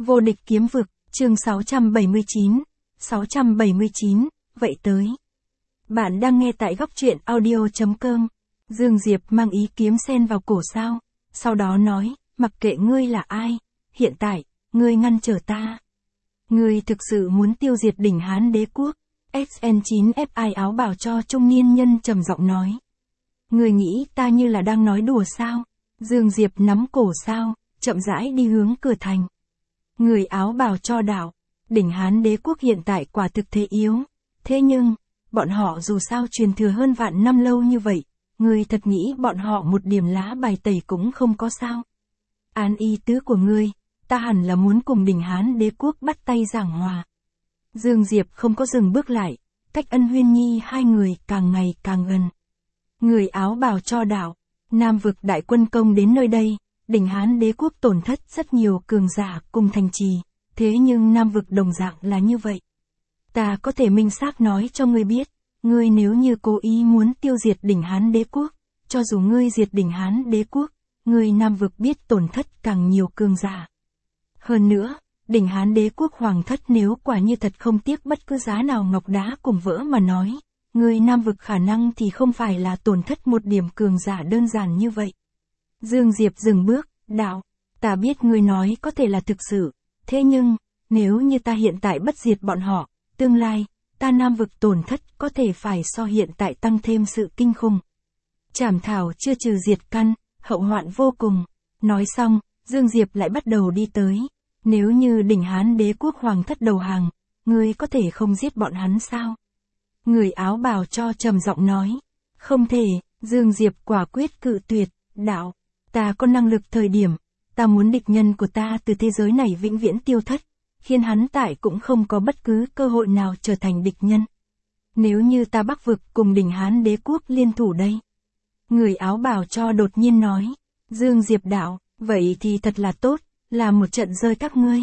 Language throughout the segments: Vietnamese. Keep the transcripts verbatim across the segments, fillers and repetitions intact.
Vô địch kiếm vực, chương sáu trăm bảy mươi chín, sáu trăm bảy mươi chín, vậy tới. Bạn đang nghe tại góc truyện audio.com. Dương Diệp mang ý kiếm sen vào cổ sao, sau đó nói, mặc kệ ngươi là ai, hiện tại, ngươi ngăn trở ta. Ngươi thực sự muốn tiêu diệt đỉnh Hán đế quốc, ét en chín ép i áo bào cho trung niên nhân trầm giọng nói. Ngươi nghĩ ta như là đang nói đùa sao? Dương Diệp nắm cổ sao, chậm rãi đi hướng cửa thành. Người áo bào cho đạo, đỉnh Hán đế quốc hiện tại quả thực thế yếu, thế nhưng, bọn họ dù sao truyền thừa hơn vạn năm lâu như vậy, ngươi thật nghĩ bọn họ một điểm lá bài tẩy cũng không có sao. Án ý tứ của ngươi, ta hẳn là muốn cùng đỉnh Hán đế quốc bắt tay giảng hòa. Dương Diệp không có dừng bước lại, cách Ân Huyên Nhi hai người càng ngày càng gần. Người áo bào cho đạo, Nam vực đại quân công đến nơi đây, đỉnh Hán đế quốc tổn thất rất nhiều cường giả cùng thành trì, thế nhưng Nam vực đồng dạng là như vậy. Ta có thể minh xác nói cho ngươi biết, ngươi nếu như cố ý muốn tiêu diệt đỉnh Hán đế quốc, cho dù ngươi diệt đỉnh Hán đế quốc, ngươi Nam vực biết tổn thất càng nhiều cường giả. Hơn nữa, đỉnh Hán đế quốc hoàng thất nếu quả như thật không tiếc bất cứ giá nào ngọc đá cùng vỡ mà nói, ngươi Nam vực khả năng thì không phải là tổn thất một điểm cường giả đơn giản như vậy. Dương Diệp dừng bước, đạo, ta biết ngươi nói có thể là thực sự, thế nhưng, nếu như ta hiện tại bất diệt bọn họ, tương lai, ta Nam vực tổn thất có thể phải so hiện tại tăng thêm sự kinh khủng. Trảm thảo chưa trừ diệt căn, hậu hoạn vô cùng. Nói xong, Dương Diệp lại bắt đầu đi tới. Nếu như đỉnh Hán đế quốc hoàng thất đầu hàng, ngươi có thể không giết bọn hắn sao? Người áo bào cho trầm giọng nói. Không thể, Dương Diệp quả quyết cự tuyệt, đạo. Ta có năng lực thời điểm, ta muốn địch nhân của ta từ thế giới này vĩnh viễn tiêu thất, khiến hắn tại cũng không có bất cứ cơ hội nào trở thành địch nhân. Nếu như ta Bắc vực cùng đỉnh Hán đế quốc liên thủ đây. Người áo bào cho đột nhiên nói. Dương Diệp đạo, vậy thì thật là tốt, là một trận rơi các ngươi.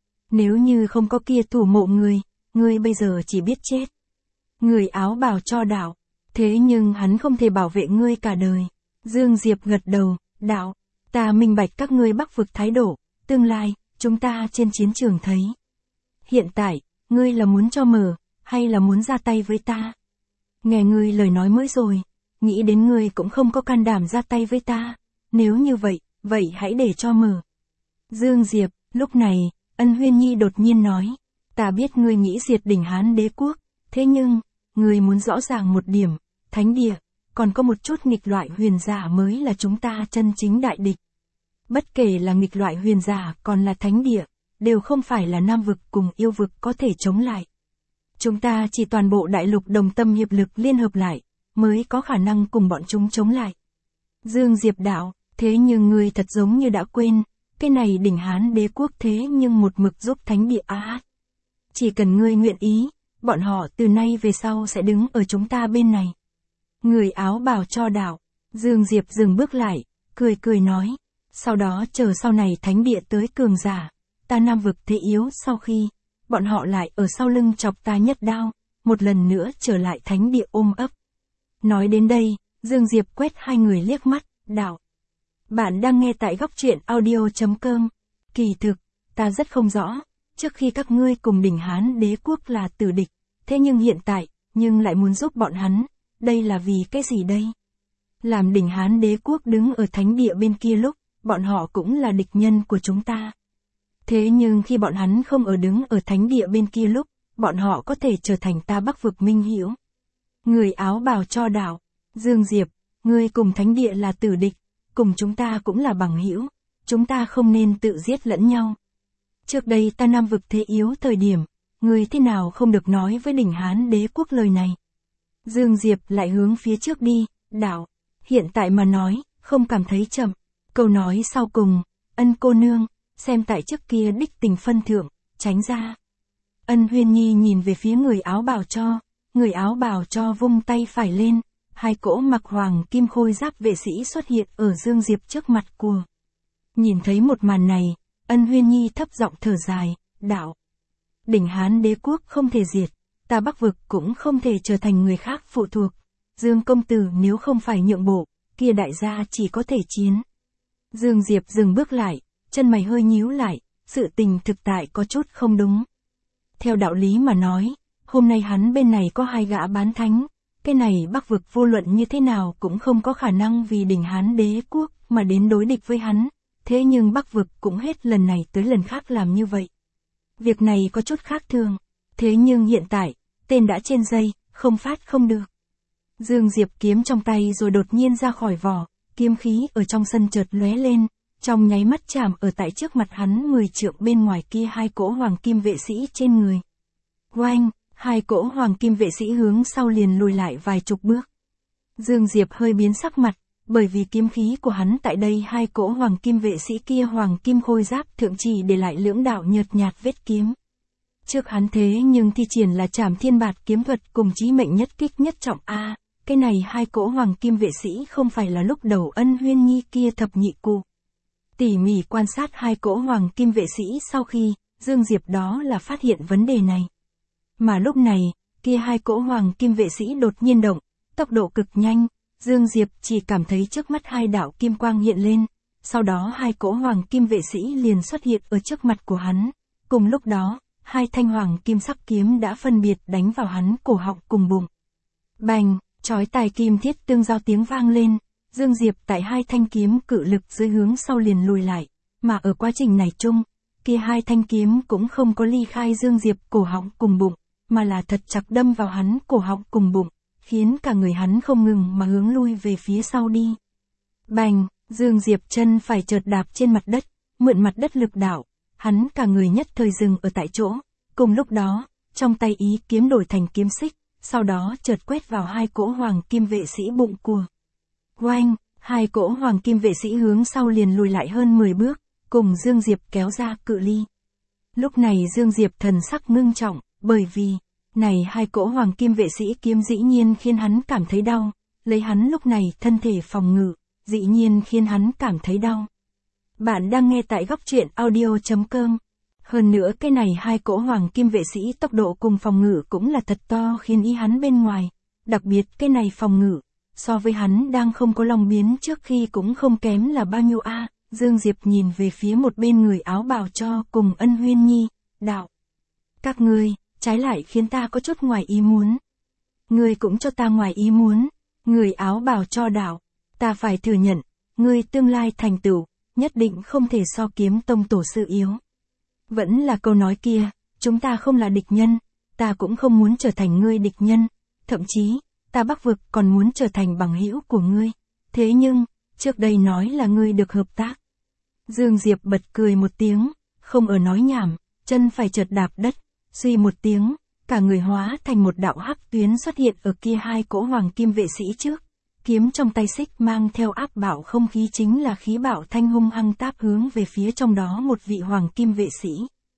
Nếu như không có kia thủ mộ người, ngươi bây giờ chỉ biết chết. Người áo bào cho đạo, thế nhưng hắn không thể bảo vệ ngươi cả đời. Dương Diệp gật đầu, đạo, ta minh bạch các ngươi Bắc vực thái độ, tương lai, chúng ta trên chiến trường thấy. Hiện tại, ngươi là muốn cho mở, hay là muốn ra tay với ta? Nghe ngươi lời nói mới rồi, nghĩ đến ngươi cũng không có can đảm ra tay với ta, nếu như vậy, vậy hãy để cho mở. Dương Diệp, lúc này, Ân Huyên Nhi đột nhiên nói, ta biết ngươi nghĩ diệt đỉnh Hán đế quốc, thế nhưng, ngươi muốn rõ ràng một điểm, thánh địa, còn có một chút nghịch loại huyền giả mới là chúng ta chân chính đại địch. Bất kể là nghịch loại huyền giả còn là thánh địa, đều không phải là Nam vực cùng yêu vực có thể chống lại. Chúng ta chỉ toàn bộ đại lục đồng tâm hiệp lực liên hợp lại, mới có khả năng cùng bọn chúng chống lại. Dương Diệp đạo, thế nhưng ngươi thật giống như đã quên, cái này đỉnh Hán đế quốc thế nhưng một mực giúp thánh địa á. Chỉ cần ngươi nguyện ý, bọn họ từ nay về sau sẽ đứng ở chúng ta bên này. Người áo bào cho đạo, Dương Diệp dừng bước lại, cười cười nói, sau đó chờ sau này thánh địa tới cường giả, ta Nam vực thế yếu sau khi, bọn họ lại ở sau lưng chọc ta nhất đao, một lần nữa trở lại thánh địa ôm ấp. Nói đến đây, Dương Diệp quét hai người liếc mắt, đạo. Bạn đang nghe tại góc truyện audio.com. Kỳ thực, ta rất không rõ, trước khi các ngươi cùng đỉnh Hán đế quốc là tử địch, thế nhưng hiện tại, nhưng lại muốn giúp bọn hắn, đây là vì cái gì đây? Làm đỉnh Hán đế quốc đứng ở thánh địa bên kia lúc, bọn họ cũng là địch nhân của chúng ta. Thế nhưng khi bọn hắn không ở đứng ở thánh địa bên kia lúc, bọn họ có thể trở thành ta Bắc vực minh hữu. Người áo bào cho đạo, Dương Diệp, ngươi cùng thánh địa là tử địch, cùng chúng ta cũng là bằng hữu, chúng ta không nên tự giết lẫn nhau. Trước đây ta Nam vực thế yếu thời điểm, ngươi thế nào không được nói với đỉnh Hán đế quốc lời này. Dương Diệp lại hướng phía trước đi, đạo, hiện tại mà nói, không cảm thấy chậm. Câu nói sau cùng, Ân cô nương, xem tại trước kia đích tình phân thượng, tránh ra. Ân Huyên Nhi nhìn về phía người áo bào cho, người áo bào cho vung tay phải lên, hai cỗ mặc hoàng kim khôi giáp vệ sĩ xuất hiện ở Dương Diệp trước mặt của. Nhìn thấy một màn này, Ân Huyên Nhi thấp giọng thở dài, đạo. Đỉnh Hán đế quốc không thể diệt, ta Bắc vực cũng không thể trở thành người khác phụ thuộc. Dương công tử nếu không phải nhượng bộ, kia đại gia chỉ có thể chiến. Dương Diệp dừng bước lại, chân mày hơi nhíu lại, sự tình thực tại có chút không đúng. Theo đạo lý mà nói, hôm nay hắn bên này có hai gã bán thánh, cái này Bắc vực vô luận như thế nào cũng không có khả năng vì đỉnh Hán đế quốc mà đến đối địch với hắn, thế nhưng Bắc vực cũng hết lần này tới lần khác làm như vậy. Việc này có chút khác thường, thế nhưng hiện tại, tên đã trên dây, không phát không được. Dương Diệp kiếm trong tay rồi đột nhiên ra khỏi vỏ, kiếm khí ở trong sân chợt lóe lên, trong nháy mắt chạm ở tại trước mặt hắn mười trượng bên ngoài kia hai cỗ hoàng kim vệ sĩ trên người. Oanh, hai cỗ hoàng kim vệ sĩ hướng sau liền lùi lại vài chục bước. Dương Diệp hơi biến sắc mặt, bởi vì kiếm khí của hắn tại đây hai cỗ hoàng kim vệ sĩ kia hoàng kim khôi giáp thượng chỉ để lại lưỡng đạo nhợt nhạt vết kiếm. Trước hắn thế nhưng thi triển là Trảm Thiên Bạt kiếm thuật cùng chí mệnh nhất kích nhất trọng a, cái này hai cỗ hoàng kim vệ sĩ không phải là lúc đầu Ân Huyên Nhi kia thập nhị cụ. Tỉ mỉ quan sát hai cỗ hoàng kim vệ sĩ sau khi, Dương Diệp đó là phát hiện vấn đề này. Mà lúc này, kia hai cỗ hoàng kim vệ sĩ đột nhiên động, tốc độ cực nhanh, Dương Diệp chỉ cảm thấy trước mắt hai đạo kim quang hiện lên, sau đó hai cỗ hoàng kim vệ sĩ liền xuất hiện ở trước mặt của hắn. Cùng lúc đó, hai thanh hoàng kim sắc kiếm đã phân biệt đánh vào hắn cổ họng cùng bụng. Bành, chói tai kim thiết tương giao tiếng vang lên, Dương Diệp tại hai thanh kiếm cự lực dưới hướng sau liền lùi lại, mà ở quá trình này chung, kia hai thanh kiếm cũng không có ly khai Dương Diệp cổ họng cùng bụng, mà là thật chặt đâm vào hắn cổ họng cùng bụng, khiến cả người hắn không ngừng mà hướng lui về phía sau đi. Bành, Dương Diệp chân phải chợt đạp trên mặt đất, mượn mặt đất lực đạo, hắn cả người nhất thời dừng ở tại chỗ, cùng lúc đó, trong tay ý kiếm đổi thành kiếm xích, sau đó chợt quét vào hai cỗ hoàng kim vệ sĩ bụng của. Oanh, hai cỗ hoàng kim vệ sĩ hướng sau liền lùi lại hơn mười bước, cùng Dương Diệp kéo ra cự ly. Lúc này Dương Diệp thần sắc ngưng trọng, bởi vì, này hai cỗ hoàng kim vệ sĩ kiếm dĩ nhiên khiến hắn cảm thấy đau, lấy hắn lúc này thân thể phòng ngự, dĩ nhiên khiến hắn cảm thấy đau. Bạn đang nghe tại góc truyện audio chấm com. Hơn nữa cái này hai cỗ hoàng kim vệ sĩ tốc độ cùng phòng ngự cũng là thật to khiến ý hắn bên ngoài, đặc biệt cái này phòng ngự, so với hắn đang không có lòng biến trước khi cũng không kém là bao nhiêu a. À, Dương Diệp nhìn về phía một bên người áo bào cho cùng Ân Huyên Nhi, đạo. Các ngươi, trái lại khiến ta có chút ngoài ý muốn. Ngươi cũng cho ta ngoài ý muốn, người áo bào cho đạo, ta phải thừa nhận, ngươi tương lai thành tựu, nhất định không thể so kiếm tông tổ sư yếu. Vẫn là câu nói kia, chúng ta không là địch nhân, ta cũng không muốn trở thành ngươi địch nhân, thậm chí, ta Bắc vực còn muốn trở thành bằng hữu của ngươi. Thế nhưng, trước đây nói là ngươi được hợp tác. Dương Diệp bật cười một tiếng, không ở nói nhảm, chân phải chợt đạp đất, suy một tiếng, cả người hóa thành một đạo hắc tuyến xuất hiện ở kia hai cỗ hoàng kim vệ sĩ trước. Kiếm trong tay xích mang theo áp bảo không khí chính là khí bạo thanh hung hăng táp hướng về phía trong đó một vị hoàng kim vệ sĩ.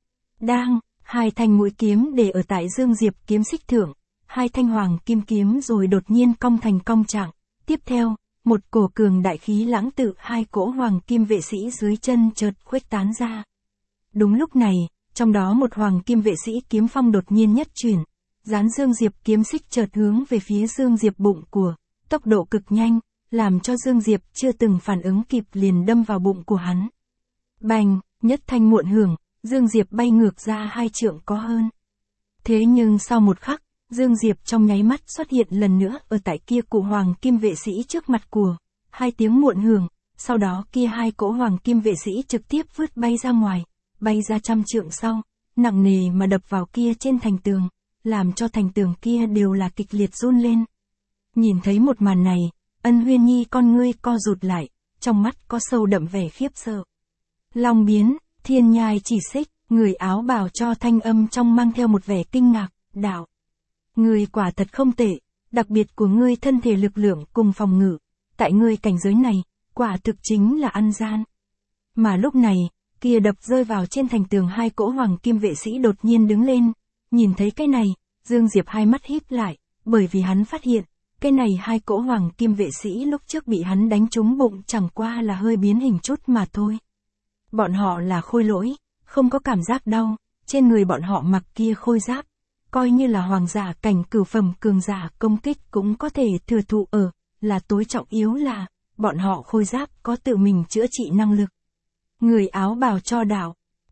Đang, hai thanh mũi kiếm để ở tại Dương Diệp kiếm xích thượng, hai thanh hoàng kim kiếm rồi đột nhiên cong thành cong trạng. Tiếp theo, một cổ cường đại khí lãng tự hai cỗ hoàng kim vệ sĩ dưới chân chợt khuếch tán ra. Đúng lúc này, trong đó một hoàng kim vệ sĩ kiếm phong đột nhiên nhất chuyển, dán Dương Diệp kiếm xích chợt hướng về phía Dương Diệp bụng của. Tốc độ cực nhanh, làm cho Dương Diệp chưa từng phản ứng kịp liền đâm vào bụng của hắn. Bành, nhất thanh muộn hưởng, Dương Diệp bay ngược ra hai trượng có hơn. Thế nhưng sau một khắc, Dương Diệp trong nháy mắt xuất hiện lần nữa ở tại kia cụ hoàng kim vệ sĩ trước mặt của. Hai tiếng muộn hưởng, sau đó kia hai cỗ hoàng kim vệ sĩ trực tiếp vứt bay ra ngoài, bay ra trăm trượng sau, nặng nề mà đập vào kia trên thành tường, làm cho thành tường kia đều là kịch liệt run lên. Nhìn thấy một màn này, Ân Huyên Nhi con ngươi co rụt lại, trong mắt có sâu đậm vẻ khiếp sợ. Long biến, thiên nhai chỉ xích, người áo bào cho thanh âm trong mang theo một vẻ kinh ngạc, đạo. Ngươi quả thật không tệ, đặc biệt của ngươi thân thể lực lượng cùng phòng ngự, tại ngươi cảnh giới này, quả thực chính là ăn gian. Mà lúc này, kia đập rơi vào trên thành tường hai cỗ hoàng kim vệ sĩ đột nhiên đứng lên, nhìn thấy cái này, Dương Diệp hai mắt híp lại, bởi vì hắn phát hiện, cái này hai cỗ hoàng kim vệ sĩ lúc trước bị hắn đánh trúng bụng chẳng qua là hơi biến hình chút mà thôi. Bọn họ là khôi lỗi, không có cảm giác đau, trên người bọn họ mặc kia khôi giáp, coi như là hoàng giả cảnh cửu phẩm cường giả công kích cũng có thể thừa thụ ở, là tối trọng yếu là, bọn họ khôi giáp có tự mình chữa trị năng lực. Người áo bào cho đạo,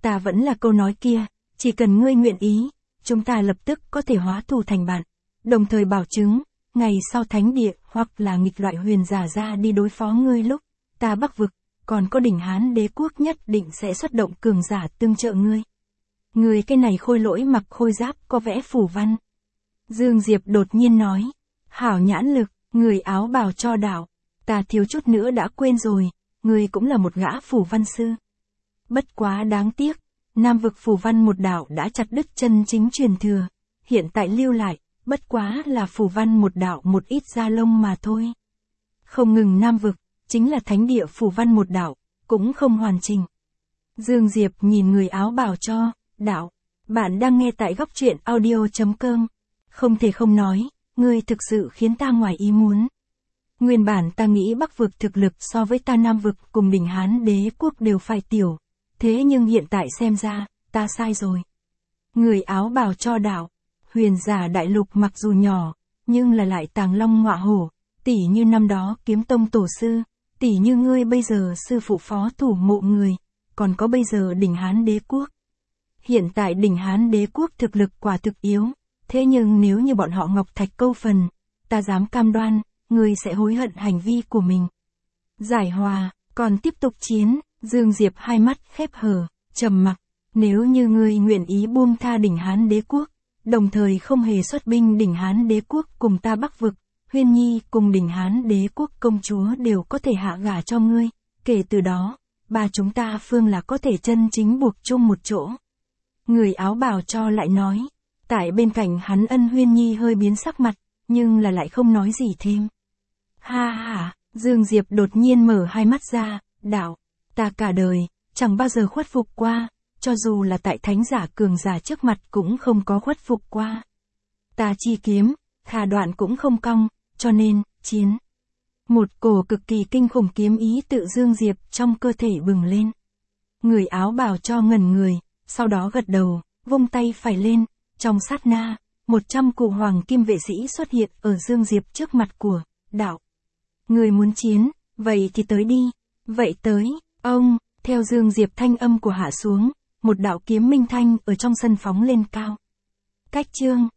Ta vẫn là câu nói kia, chỉ cần ngươi nguyện ý, chúng ta lập tức có thể hóa thù thành bạn, đồng thời bảo chứng, ngày sau thánh địa hoặc là nghịch loại huyền giả ra đi đối phó ngươi lúc, ta Bắc vực, còn có đỉnh Hán đế quốc nhất định sẽ xuất động cường giả tương trợ ngươi. Ngươi cái này khôi lỗi mặc khôi giáp có vẽ phù văn. Dương Diệp đột nhiên nói, hảo nhãn lực, người áo bào cho đạo, ta thiếu chút nữa đã quên rồi, ngươi cũng là một gã phù văn sư. Bất quá đáng tiếc, Nam vực phù văn một đạo đã chặt đứt chân chính truyền thừa, hiện tại lưu lại, bất quá là phù văn một đạo một ít da lông mà thôi. Không ngừng Nam vực, chính là thánh địa phù văn một đạo, cũng không hoàn chỉnh. Dương Diệp nhìn người áo bào cho, đạo, bạn đang nghe tại góc truyện audio.com. Không thể không nói, ngươi thực sự khiến ta ngoài ý muốn. Nguyên bản ta nghĩ Bắc vực thực lực so với ta Nam vực cùng đỉnh Hán đế quốc đều phải tiểu. Thế nhưng hiện tại xem ra, ta sai rồi. Người áo bào cho đạo, huyền giả đại lục mặc dù nhỏ, nhưng là lại tàng long ngọa hổ, tỉ như năm đó kiếm tông tổ sư, tỉ như ngươi bây giờ sư phụ phó thủ mộ người, còn có bây giờ đỉnh Hán đế quốc. Hiện tại đỉnh Hán đế quốc thực lực quả thực yếu, thế nhưng nếu như bọn họ ngọc thạch câu phần, ta dám cam đoan, ngươi sẽ hối hận hành vi của mình. Giải hòa, còn tiếp tục chiến. Dương Diệp hai mắt khép hờ, trầm mặc, nếu như ngươi nguyện ý buông tha đỉnh Hán đế quốc, đồng thời không hề xuất binh đỉnh Hán đế quốc cùng ta Bắc vực, Huyên Nhi cùng đỉnh Hán đế quốc công chúa đều có thể hạ gả cho ngươi, kể từ đó, ba chúng ta phương là có thể chân chính buộc chung một chỗ. Người áo bào cho lại nói, tại bên cạnh hắn Ân Huyên Nhi hơi biến sắc mặt, nhưng là lại không nói gì thêm. Ha ha, Dương Diệp đột nhiên mở hai mắt ra, đạo. Ta cả đời, chẳng bao giờ khuất phục qua, cho dù là tại thánh giả cường giả trước mặt cũng không có khuất phục qua. Ta chi kiếm, khả đoạn cũng không cong, cho nên, chiến. Một cổ cực kỳ kinh khủng kiếm ý tự Dương Diệp trong cơ thể bừng lên. Người áo bào cho ngẩn người, sau đó gật đầu, vung tay phải lên, trong sát na, một trăm cụ hoàng kim vệ sĩ xuất hiện ở Dương Diệp trước mặt của, đạo. Người muốn chiến, vậy thì tới đi, vậy tới. Ông, theo Dương Diệp thanh âm của hạ xuống, một đạo kiếm minh thanh ở trong sân phóng lên cao. Cách chương